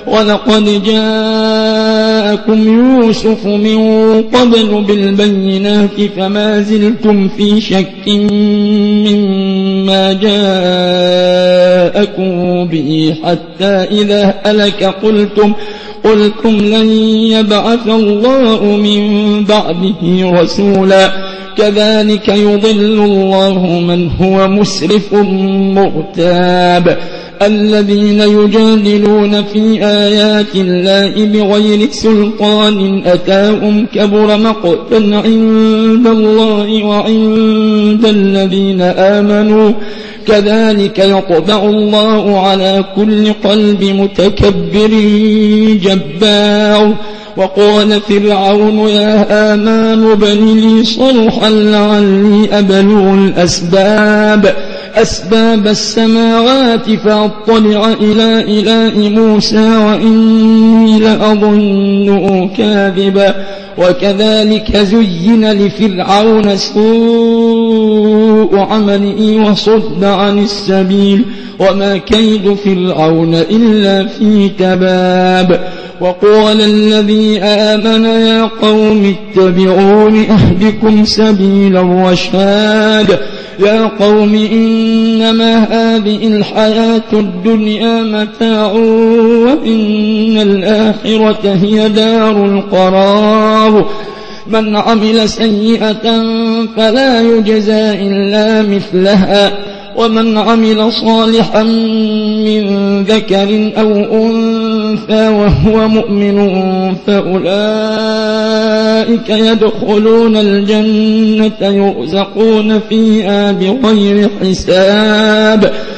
ولقد جاءكم يوسف من قبل بالبينات فما زلتم في شك مما جاءكم به حتى إذا هلك قلتم لن يبعث الله من بعده رسولا كذلك يضل الله من هو مسرف مرتاب الذين يجادلون في آيات الله بغير سلطان أتاهم كبر مقتا عند الله وعند الذين آمنوا كذلك يطبع الله على كل قلب متكبر جبار وقال فرعون يا آمان ابن لي صرحا لعلي أبلغ أسباب السماوات فأطلع إلى إله موسى وإني لأظنه كاذبا وكذلك زين لفرعون سوء عمله وصد عن السبيل وما كيد فرعون إلا في تباب وقال الذي آمن يا قوم اتبعون أهدكم سبيل الرشاد يا قوم إنما هذه الحياة الدنيا متاع وإن الآخرة هي دار القرار من عمل سيئة فلا يجزى إلا مثلها ومن عمل صالحا من ذكر أو أنثى وهو مؤمن فأولئك يدخلون الجنة يرزقون فيها بغير حساب